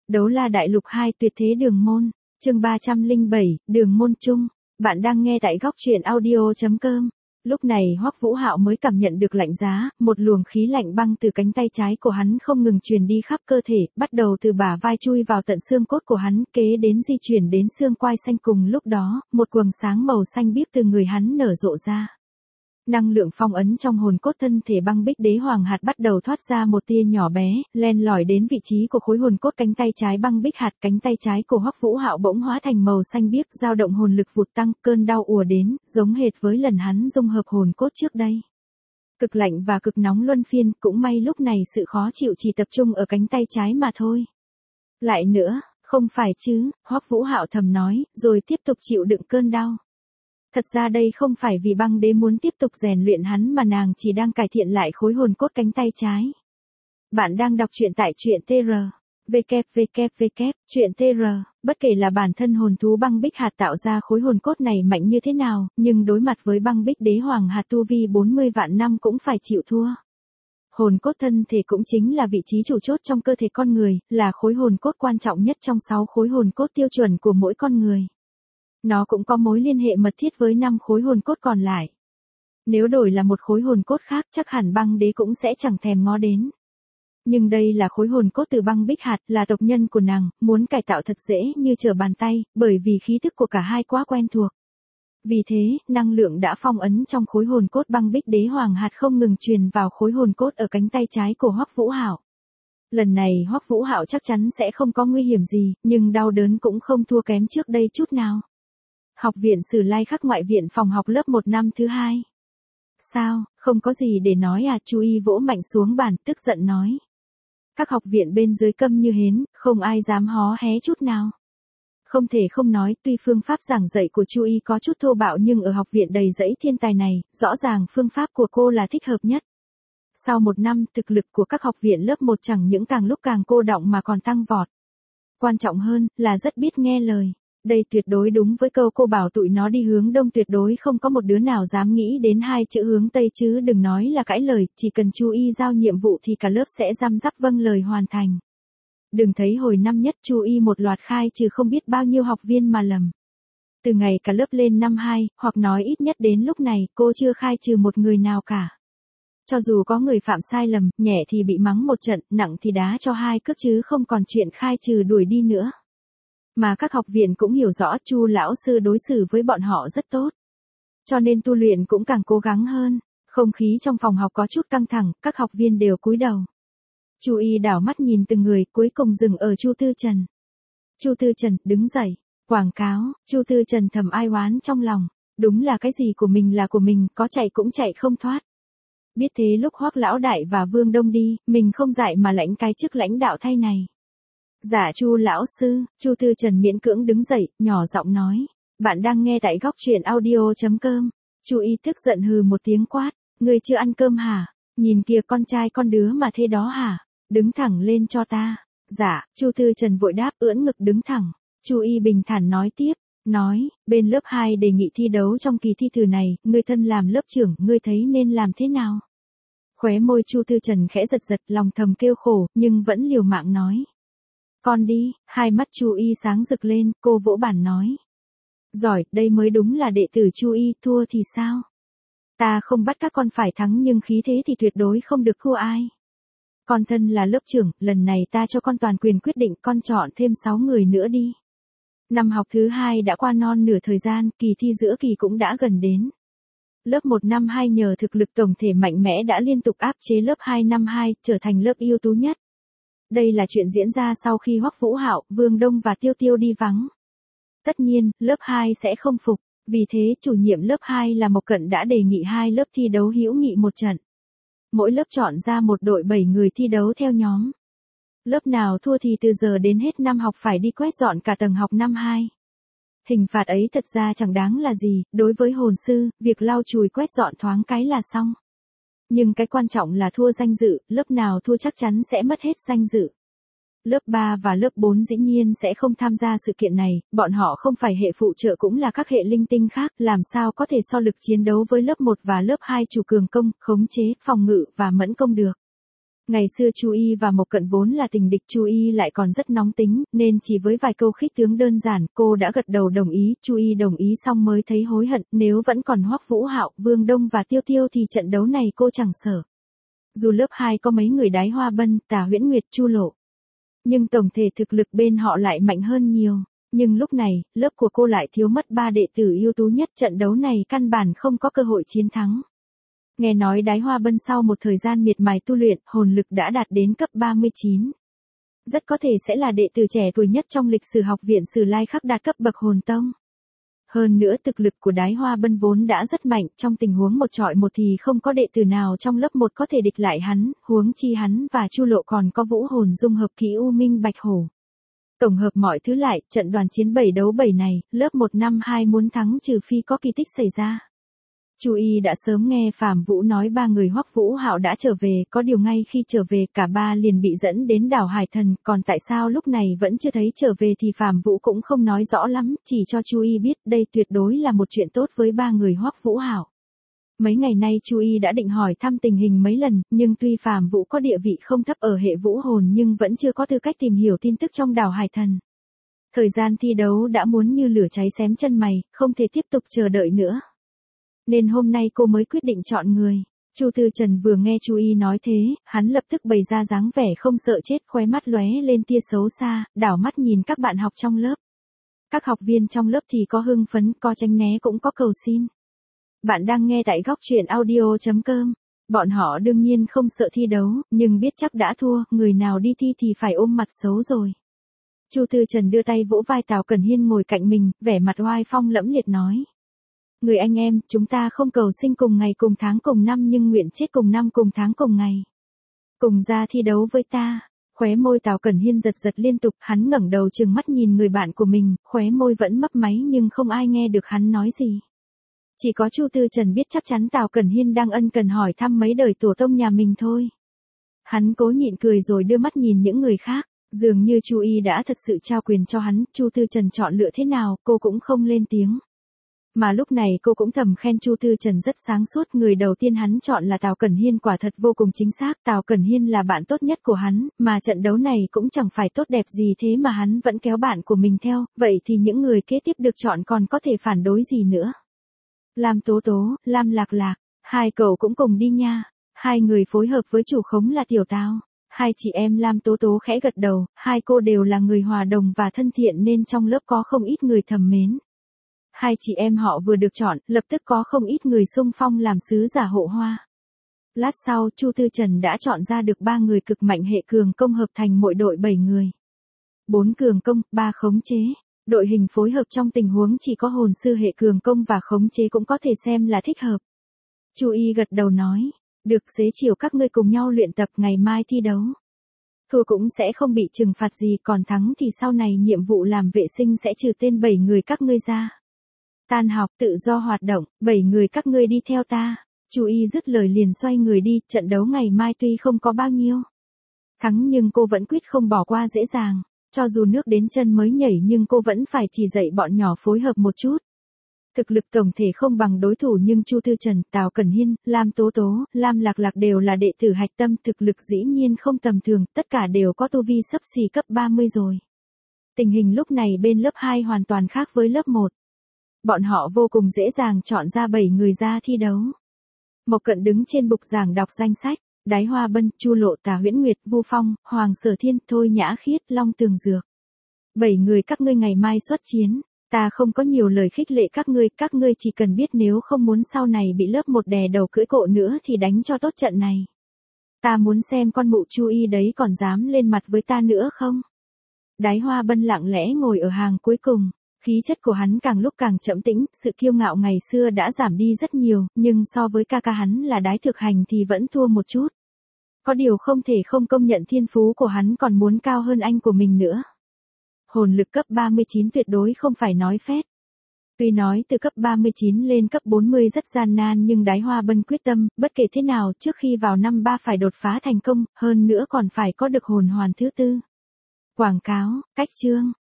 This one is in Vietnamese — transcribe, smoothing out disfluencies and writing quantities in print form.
Đấu la đại lục 2 tuyệt thế đường môn, chương 307, đường môn chung. Bạn đang nghe tại góc truyện audio.com. Lúc này Hoắc Vũ Hạo mới cảm nhận được lạnh giá, một luồng khí lạnh băng từ cánh tay trái của hắn không ngừng truyền đi khắp cơ thể, bắt đầu từ bả vai chui vào tận xương cốt của hắn, kế đến di chuyển đến xương quai xanh, cùng lúc đó, một quầng sáng màu xanh biếc từ người hắn nở rộ ra. Năng lượng phong ấn trong hồn cốt thân thể băng bích đế hoàng hạt bắt đầu thoát ra một tia nhỏ bé, len lỏi đến vị trí của khối hồn cốt cánh tay trái băng bích hạt. Cánh tay trái của Hoắc Vũ Hạo bỗng hóa thành màu xanh biếc, dao động hồn lực vụt tăng, cơn đau ùa đến, giống hệt với lần hắn dung hợp hồn cốt trước đây. Cực lạnh và cực nóng luân phiên, cũng may lúc này sự khó chịu chỉ tập trung ở cánh tay trái mà thôi. Lại nữa, không phải chứ, Hoắc Vũ Hạo thầm nói, rồi tiếp tục chịu đựng cơn đau. Thật ra đây không phải vì băng đế muốn tiếp tục rèn luyện hắn mà nàng chỉ đang cải thiện lại khối hồn cốt cánh tay trái. Bạn đang đọc truyện tại truyện TR. Truyện TR, bất kể là bản thân hồn thú băng bích hạt tạo ra khối hồn cốt này mạnh như thế nào, nhưng đối mặt với băng bích đế hoàng hạt tu vi 40 vạn năm cũng phải chịu thua. Hồn cốt thân thể cũng chính là vị trí chủ chốt trong cơ thể con người, là khối hồn cốt quan trọng nhất trong 6 khối hồn cốt tiêu chuẩn của mỗi con người. Nó cũng có mối liên hệ mật thiết với 5 khối hồn cốt còn lại. Nếu đổi là một khối hồn cốt khác chắc hẳn băng đế cũng sẽ chẳng thèm ngó đến. Nhưng đây là khối hồn cốt từ băng bích hạt, là tộc nhân của nàng, muốn cải tạo thật dễ như trở bàn tay, bởi vì khí thức của cả hai quá quen thuộc. Vì thế, năng lượng đã phong ấn trong khối hồn cốt băng bích đế hoàng hạt không ngừng truyền vào khối hồn cốt ở cánh tay trái của Hoắc Vũ Hạo. Lần này Hoắc Vũ Hạo chắc chắn sẽ không có nguy hiểm gì, nhưng đau đớn cũng không thua kém trước đây chút nào. Học viện Sử Lai Khắc ngoại viện phòng học lớp 1 năm thứ 2. Sao, không có gì để nói à? Chu Y vỗ mạnh xuống bàn, tức giận nói. Các học viện bên dưới câm như hến, không ai dám hó hé chút nào. Không thể không nói, tuy phương pháp giảng dạy của Chu Y có chút thô bạo nhưng ở học viện đầy rẫy thiên tài này, rõ ràng phương pháp của cô là thích hợp nhất. Sau 1 năm, thực lực của các học viện lớp 1 chẳng những càng lúc càng cô đọng mà còn tăng vọt. Quan trọng hơn, là rất biết nghe lời. Đây tuyệt đối đúng với câu cô bảo tụi nó đi hướng đông, tuyệt đối không có một đứa nào dám nghĩ đến 2 chữ hướng tây, chứ đừng nói là cãi lời, chỉ cần Chu Y giao nhiệm vụ thì cả lớp sẽ răm rắp vâng lời hoàn thành. Đừng thấy hồi năm nhất Chu Y một loạt khai trừ không biết bao nhiêu học viên mà lầm. Từ ngày cả lớp lên năm 2, hoặc nói ít nhất đến lúc này, cô chưa khai trừ một người nào cả. Cho dù có người phạm sai lầm, nhẹ thì bị mắng một trận, nặng thì đá cho 2 cước, chứ không còn chuyện khai trừ đuổi đi nữa. Mà các học viện cũng hiểu rõ Chu lão sư đối xử với bọn họ rất tốt. Cho nên tu luyện cũng càng cố gắng hơn. Không khí trong phòng học có chút căng thẳng, các học viên đều cúi đầu. Chu Y đảo mắt nhìn từng người, cuối cùng dừng ở Chu Tư Trần. Chu Tư Trần, đứng dậy. Quảng cáo, Chu Tư Trần thầm ai oán trong lòng. Đúng là cái gì của mình là của mình, có chạy cũng chạy không thoát. Biết thế lúc Hoắc lão đại và Vương Đông đi, mình không dại mà lãnh cái chức lãnh đạo thay này. Dạ Chu lão sư, Chu Tư Trần miễn cưỡng đứng dậy, nhỏ giọng nói. Bạn đang nghe tại góc truyện audio.com. Chu Y tức giận hừ một tiếng quát. Ngươi chưa ăn cơm hả? Nhìn kìa, con trai con đứa mà thế đó hả? Đứng thẳng lên cho ta. Dạ, Chu Tư Trần vội đáp, ưỡn ngực đứng thẳng. Chu Y bình thản nói tiếp. Nói, bên lớp 2 đề nghị thi đấu trong kỳ thi thử này, ngươi thân làm lớp trưởng, ngươi thấy nên làm thế nào? Khóe môi Chu Tư Trần khẽ giật giật, lòng thầm kêu khổ, nhưng vẫn liều mạng nói. Con đi, hai mắt Chu Y sáng rực lên, cô vỗ bàn nói. Giỏi, đây mới đúng là đệ tử Chu Y, thua thì sao? Ta không bắt các con phải thắng nhưng khí thế thì tuyệt đối không được thua ai. Con thân là lớp trưởng, lần này ta cho con toàn quyền quyết định, con chọn thêm 6 người nữa đi. Năm học thứ 2 đã qua non nửa thời gian, kỳ thi giữa kỳ cũng đã gần đến. Lớp 1 năm 2 nhờ thực lực tổng thể mạnh mẽ đã liên tục áp chế lớp 2 năm 2, trở thành lớp ưu tú nhất. Đây là chuyện diễn ra sau khi Hoắc Vũ Hạo, Vương Đông và Tiêu Tiêu đi vắng. Tất nhiên, lớp 2 sẽ không phục, vì thế chủ nhiệm lớp 2 là Mộc Cận đã đề nghị 2 lớp thi đấu hữu nghị một trận. Mỗi lớp chọn ra một đội 7 người thi đấu theo nhóm. Lớp nào thua thì từ giờ đến hết năm học phải đi quét dọn cả tầng học năm 2. Hình phạt ấy thật ra chẳng đáng là gì, đối với hồn sư, việc lau chùi quét dọn thoáng cái là xong. Nhưng cái quan trọng là thua danh dự, lớp nào thua chắc chắn sẽ mất hết danh dự. Lớp 3 và lớp 4 dĩ nhiên sẽ không tham gia sự kiện này, bọn họ không phải hệ phụ trợ cũng là các hệ linh tinh khác, làm sao có thể so lực chiến đấu với lớp 1 và lớp 2 chủ cường công, khống chế, phòng ngự và mẫn công được. Ngày xưa Chu Y và Mộc Cận vốn là tình địch, Chu Y lại còn rất nóng tính, nên chỉ với vài câu khích tướng đơn giản, cô đã gật đầu đồng ý. Chu Y đồng ý xong mới thấy hối hận, nếu vẫn còn Hoắc Vũ Hạo, Vương Đông và Tiêu Tiêu thì trận đấu này cô chẳng sợ. Dù lớp 2 có mấy người Đái Hoa Bân, Tả Huyễn Nguyệt, Chu Lộ, nhưng tổng thể thực lực bên họ lại mạnh hơn nhiều. Nhưng lúc này, lớp của cô lại thiếu mất 3 đệ tử ưu tú nhất, trận đấu này căn bản không có cơ hội chiến thắng. Nghe nói Đái Hoa Bân sau một thời gian miệt mài tu luyện, hồn lực đã đạt đến cấp 39. Rất có thể sẽ là đệ tử trẻ tuổi nhất trong lịch sử học viện Sử Lai Khắc đạt cấp bậc hồn tông. Hơn nữa thực lực của Đái Hoa Bân vốn đã rất mạnh, trong tình huống một chọi một thì không có đệ tử nào trong lớp 1 có thể địch lại hắn, huống chi hắn và Chu Lộ còn có vũ hồn dung hợp kỹ U Minh Bạch Hổ. Tổng hợp mọi thứ lại, trận đoàn chiến 7 đấu 7 này, lớp 1 năm 2 muốn thắng trừ phi có kỳ tích xảy ra. Chu Y đã sớm nghe Phạm Vũ nói 3 người Hoắc Vũ Hạo đã trở về, có điều ngay khi trở về cả 3 liền bị dẫn đến đảo Hải Thần, còn tại sao lúc này vẫn chưa thấy trở về thì Phạm Vũ cũng không nói rõ lắm, chỉ cho Chu Y biết đây tuyệt đối là một chuyện tốt với 3 người Hoắc Vũ Hạo. Mấy ngày nay Chu Y đã định hỏi thăm tình hình mấy lần, nhưng tuy Phạm Vũ có địa vị không thấp ở hệ vũ hồn nhưng vẫn chưa có tư cách tìm hiểu tin tức trong đảo Hải Thần. Thời gian thi đấu đã muốn như lửa cháy xém chân mày, không thể tiếp tục chờ đợi nữa. Nên hôm nay cô mới quyết định chọn người. Chu Tư Trần vừa nghe Chu Y nói thế, hắn lập tức bày ra dáng vẻ không sợ chết, khóe mắt lóe lên tia xấu xa, đảo mắt nhìn các bạn học trong lớp. Các học viên trong lớp thì có hưng phấn, có tránh né cũng có cầu xin. Bạn đang nghe tại góc truyện audio.com. Bọn họ đương nhiên không sợ thi đấu, nhưng biết chắc đã thua, người nào đi thi thì phải ôm mặt xấu rồi. Chu Tư Trần đưa tay vỗ vai Tào Cẩn Hiên ngồi cạnh mình, vẻ mặt oai phong lẫm liệt nói. Người anh em, chúng ta không cầu sinh cùng ngày cùng tháng cùng năm nhưng nguyện chết cùng năm cùng tháng cùng ngày. Cùng ra thi đấu với ta. Khóe môi Tào Cẩn Hiên giật giật liên tục, hắn ngẩng đầu trừng mắt nhìn người bạn của mình, khóe môi vẫn mấp máy nhưng không ai nghe được hắn nói gì. Chỉ có Chu Tư Trần biết chắc chắn Tào Cẩn Hiên đang ân cần hỏi thăm mấy đời tổ tông nhà mình thôi. Hắn cố nhịn cười rồi đưa mắt nhìn những người khác, dường như Chu Y đã thật sự trao quyền cho hắn, Chu Tư Trần chọn lựa thế nào, cô cũng không lên tiếng. Mà lúc này cô cũng thầm khen Chu Tư Trần rất sáng suốt, người đầu tiên hắn chọn là Tào Cẩn Hiên quả thật vô cùng chính xác, Tào Cẩn Hiên là bạn tốt nhất của hắn, mà trận đấu này cũng chẳng phải tốt đẹp gì thế mà hắn vẫn kéo bạn của mình theo, vậy thì những người kế tiếp được chọn còn có thể phản đối gì nữa. Lam Tố Tố, Lam Lạc Lạc, hai cậu cũng cùng đi nha. Hai người phối hợp với chủ khống là Tiểu Tao. Hai chị em Lam Tố Tố khẽ gật đầu, hai cô đều là người hòa đồng và thân thiện nên trong lớp có không ít người thầm mến. Hai chị em họ vừa được chọn, lập tức có không ít người xung phong làm sứ giả hộ hoa. Lát sau, Chu Tư Trần đã chọn ra được 3 người cực mạnh hệ cường công hợp thành mỗi đội 7 người. 4 cường công, 3 khống chế. Đội hình phối hợp trong tình huống chỉ có hồn sư hệ cường công và khống chế cũng có thể xem là thích hợp. Chu Y gật đầu nói, được, xế chiều các ngươi cùng nhau luyện tập, ngày mai thi đấu. Thua cũng sẽ không bị trừng phạt gì, còn thắng thì sau này nhiệm vụ làm vệ sinh sẽ trừ tên 7 người các ngươi ra. Tan học, tự do hoạt động, 7 người các ngươi đi theo ta. Chu Y dứt lời liền xoay người đi, trận đấu ngày mai tuy không có bao nhiêu thắng nhưng cô vẫn quyết không bỏ qua dễ dàng. Cho dù nước đến chân mới nhảy nhưng cô vẫn phải chỉ dạy bọn nhỏ phối hợp một chút. Thực lực tổng thể không bằng đối thủ nhưng Chu Tư Trần, Tào Cẩn Hiên, Lam Tố Tố, Lam Lạc Lạc đều là đệ tử hạch tâm, thực lực dĩ nhiên không tầm thường, tất cả đều có tu vi xấp xỉ cấp 30 rồi. Tình hình lúc này bên lớp 2 hoàn toàn khác với lớp 1. Bọn họ vô cùng dễ dàng chọn ra 7 người ra thi đấu. Mộc Cận đứng trên bục giảng đọc danh sách. Đái Hoa Bân, Chu Lộ, Tả Huyễn Nguyệt, Vu Phong, Hoàng Sở Thiên, Thôi Nhã Khiết, Long Tường Dược. 7 người các ngươi ngày mai xuất chiến. Ta không có nhiều lời khích lệ các ngươi chỉ cần biết nếu không muốn sau này bị lớp 1 đè đầu cưỡi cộ nữa thì đánh cho tốt trận này. Ta muốn xem con mụ Chu Y đấy còn dám lên mặt với ta nữa không? Đái Hoa Bân lặng lẽ ngồi ở hàng cuối cùng. Khí chất của hắn càng lúc càng trầm tĩnh, sự kiêu ngạo ngày xưa đã giảm đi rất nhiều, nhưng so với ca ca hắn là Đái Thực Hành thì vẫn thua một chút. Có điều không thể không công nhận thiên phú của hắn còn muốn cao hơn anh của mình nữa. Hồn lực cấp 39 tuyệt đối không phải nói phét. Tuy nói từ cấp 39 lên cấp 40 rất gian nan nhưng Đái Hoa Bân quyết tâm, bất kể thế nào trước khi vào năm 3 phải đột phá thành công, hơn nữa còn phải có được hồn hoàn thứ tư. Quảng cáo, cách chương.